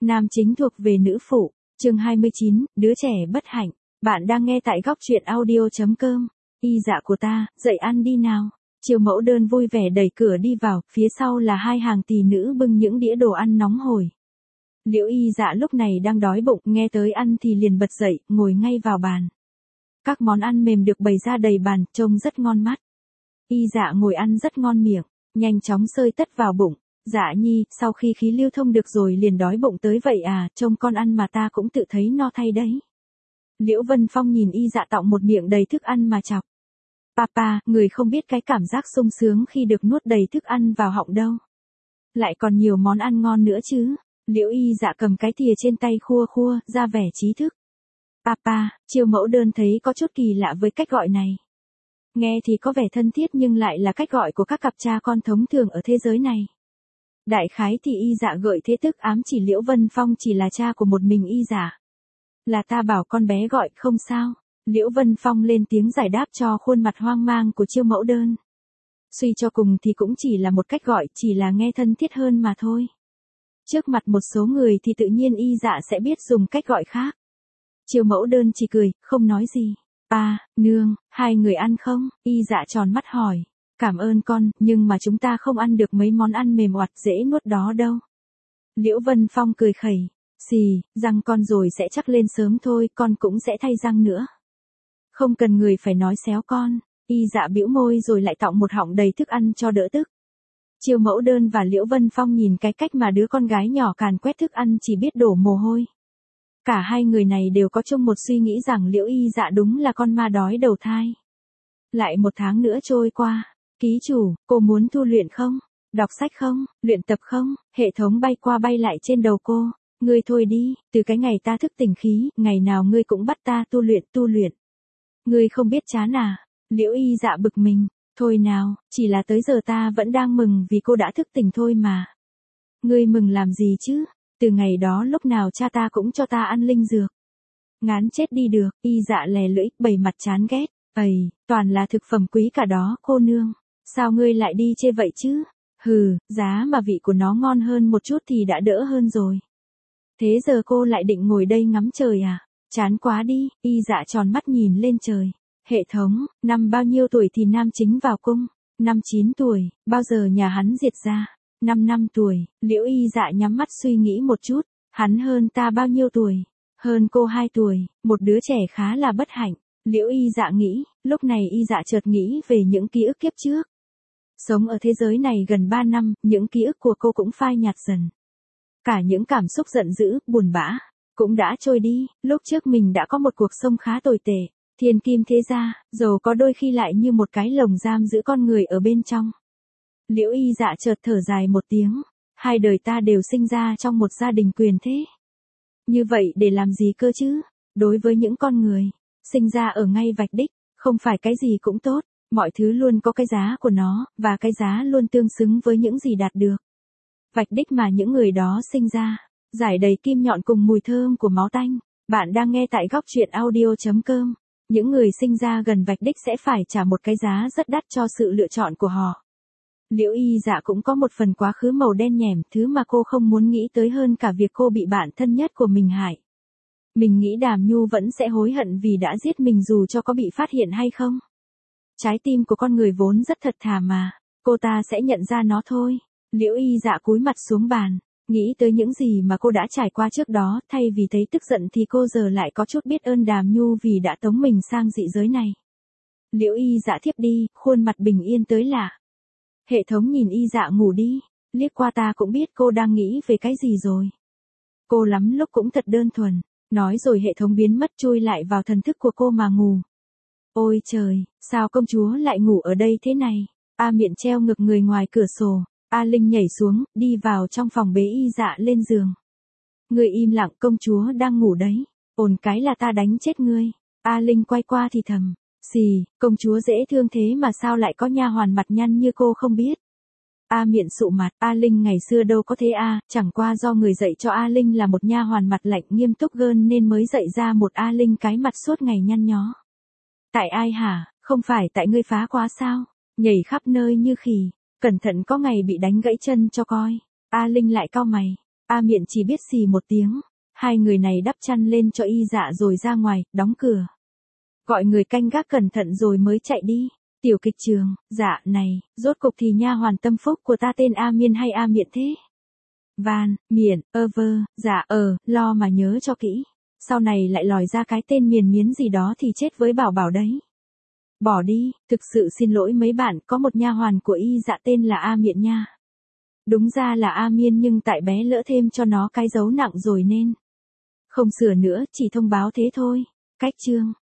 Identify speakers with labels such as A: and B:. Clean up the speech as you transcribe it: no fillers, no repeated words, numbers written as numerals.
A: Nam chính thuộc về nữ phụ, chương 29, đứa trẻ bất hạnh. Bạn đang nghe tại góc truyện audio.com. Y dạ của ta, dậy ăn đi nào. Chiêu mẫu đơn vui vẻ đẩy cửa đi vào, phía sau là hai hàng tỳ nữ bưng những đĩa đồ ăn nóng hổi. Liễu Y dạ lúc này đang đói bụng, nghe tới ăn thì liền bật dậy, ngồi ngay vào bàn. Các món ăn mềm được bày ra đầy bàn, trông rất ngon mắt. Y dạ ngồi ăn rất ngon miệng, nhanh chóng xơi tất vào bụng. Dạ nhi, sau khi khí lưu thông được rồi liền đói bụng tới vậy à, trông con ăn mà ta cũng tự thấy no thay đấy. Liễu Vân Phong nhìn Y dạ tọng một miệng đầy thức ăn mà chọc. Papa, người không biết cái cảm giác sung sướng khi được nuốt đầy thức ăn vào họng đâu. Lại còn nhiều món ăn ngon nữa chứ. Liễu Y dạ cầm cái thìa trên tay khua khua, ra vẻ trí thức. Papa, Chiêu mẫu đơn thấy có chút kỳ lạ với cách gọi này. Nghe thì có vẻ thân thiết nhưng lại là cách gọi của các cặp cha con thống thường ở thế giới này. Đại khái thì Y dạ gợi thế tức ám chỉ Liễu Vân Phong chỉ là cha của một mình Y dạ. Là ta bảo con bé gọi không sao. Liễu Vân Phong lên tiếng giải đáp cho khuôn mặt hoang mang của Chiêu mẫu đơn. Suy cho cùng thì cũng chỉ là một cách gọi, chỉ là nghe thân thiết hơn mà thôi. Trước mặt một số người thì tự nhiên Y dạ sẽ biết dùng cách gọi khác. Chiêu mẫu đơn chỉ cười, không nói gì. Pa, nương, hai người ăn không? Y dạ tròn mắt hỏi. Cảm ơn con, nhưng mà chúng ta không ăn được mấy món ăn mềm oặt dễ nuốt đó đâu. Liễu Vân Phong cười khẩy. Xì, răng con rồi sẽ chắc lên sớm thôi, con cũng sẽ thay răng nữa. Không cần người phải nói xéo con. Y dạ bĩu môi rồi lại tọng một họng đầy thức ăn cho đỡ tức. Chiêu mẫu đơn và Liễu Vân Phong nhìn cái cách mà đứa con gái nhỏ càn quét thức ăn chỉ biết đổ mồ hôi. Cả hai người này đều có chung một suy nghĩ rằng Liễu Y dạ đúng là con ma đói đầu thai. Lại một tháng nữa trôi qua. Ký chủ, cô muốn tu luyện không? Đọc sách không? Luyện tập không? Hệ thống bay qua bay lại trên đầu cô. Ngươi thôi đi, từ cái ngày ta thức tỉnh khí, ngày nào ngươi cũng bắt ta tu luyện. Ngươi không biết chán à? Liễu Y dạ bực mình. Thôi nào, chỉ là tới giờ ta vẫn đang mừng vì cô đã thức tỉnh thôi mà. Ngươi mừng làm gì chứ? Từ ngày đó lúc nào cha ta cũng cho ta ăn linh dược. Ngán chết đi được. Y dạ lè lưỡi, bày mặt chán ghét. Ầy, toàn là thực phẩm quý cả đó, cô nương. Sao ngươi lại đi chê vậy chứ? Hừ, giá mà vị của nó ngon hơn một chút thì đã đỡ hơn rồi. Thế giờ cô lại định ngồi đây ngắm trời à? Chán quá đi. Y dạ tròn mắt nhìn lên trời. Hệ thống, năm bao nhiêu tuổi thì nam chính vào cung? Năm 9 tuổi, bao giờ nhà hắn diệt ra? 5 tuổi. Liễu Y dạ nhắm mắt suy nghĩ một chút. Hắn hơn ta bao nhiêu tuổi? Hơn cô 2 tuổi, một đứa trẻ khá là bất hạnh. Liễu Y dạ nghĩ, lúc này Y dạ chợt nghĩ về những ký ức kiếp trước. Sống ở thế giới này gần 3 năm, những ký ức của cô cũng phai nhạt dần. Cả những cảm xúc giận dữ, buồn bã, cũng đã trôi đi. Lúc trước mình đã có một cuộc sống khá tồi tệ. Thiên kim thế gia, dầu có đôi khi lại như một cái lồng giam giữ con người ở bên trong. Liễu Y dạ chợt thở dài một tiếng. Hai đời ta đều sinh ra trong một gia đình quyền thế. Như vậy để làm gì cơ chứ? Đối với những con người, sinh ra ở ngay vạch đích, không phải cái gì cũng tốt. Mọi thứ luôn có cái giá của nó, và cái giá luôn tương xứng với những gì đạt được. Vạch đích mà những người đó sinh ra, rải đầy kim nhọn cùng mùi thơm của máu tanh. Bạn đang nghe tại góc truyện audio.com. Những người sinh ra gần vạch đích sẽ phải trả một cái giá rất đắt cho sự lựa chọn của họ. Liễu Y dạ cũng có một phần quá khứ màu đen nhẻm, thứ mà cô không muốn nghĩ tới hơn cả việc cô bị bạn thân nhất của mình hại. Mình nghĩ Đàm Nhu vẫn sẽ hối hận vì đã giết mình dù cho có bị phát hiện hay không. Trái tim của con người vốn rất thật thà mà, cô ta sẽ nhận ra nó thôi. Liễu Y dạ cúi mặt xuống bàn, nghĩ tới những gì mà cô đã trải qua trước đó, thay vì thấy tức giận thì cô giờ lại có chút biết ơn Đàm Nhu vì đã tống mình sang dị giới này. Liễu Y dạ thiếp đi, khuôn mặt bình yên tới lạ. Hệ thống nhìn Y dạ ngủ đi, liếc qua ta cũng biết cô đang nghĩ về cái gì rồi. Cô lắm lúc cũng thật đơn thuần, nói rồi hệ thống biến mất chui lại vào thần thức của cô mà ngủ. Ôi trời, sao công chúa lại ngủ ở đây thế này? A Miện treo ngược người ngoài cửa sổ. A Linh nhảy xuống, đi vào trong phòng bế Y dạ lên giường. Ngươi im lặng, công chúa đang ngủ đấy. Ồn cái là ta đánh chết ngươi. A Linh quay qua thì thầm. Xì, công chúa dễ thương thế mà sao lại có nha hoàn mặt nhăn như cô không biết. A Miện sụ mặt. A Linh ngày xưa đâu có thế a, chẳng qua do người dạy cho A Linh là một nha hoàn mặt lạnh nghiêm túc gơn nên mới dạy ra một A Linh cái mặt suốt ngày nhăn nhó. Tại ai hả? Không phải tại ngươi phá quá sao? Nhảy khắp nơi như khỉ. Cẩn thận có ngày bị đánh gãy chân cho coi. A Linh lại cau mày. A Miện chỉ biết xì một tiếng. Hai người này đắp chăn lên cho y dạ rồi ra ngoài, đóng cửa. Gọi người canh gác cẩn thận rồi mới chạy đi. Tiểu kịch trường, dạ này, rốt cục thì nha hoàn tâm phúc của ta tên A Miên hay A Miện thế? Van, Miện, dạ lo mà nhớ cho kỹ. Sau này lại lòi ra cái tên Miền Miến gì đó thì chết với bảo bảo đấy. Bỏ đi, thực sự xin lỗi mấy bạn, có một nha hoàn của y dạ tên là A Miện nha. Đúng ra là A Miên nhưng tại bé lỡ thêm cho nó cái dấu nặng rồi nên không sửa nữa, chỉ thông báo thế thôi. Cách chương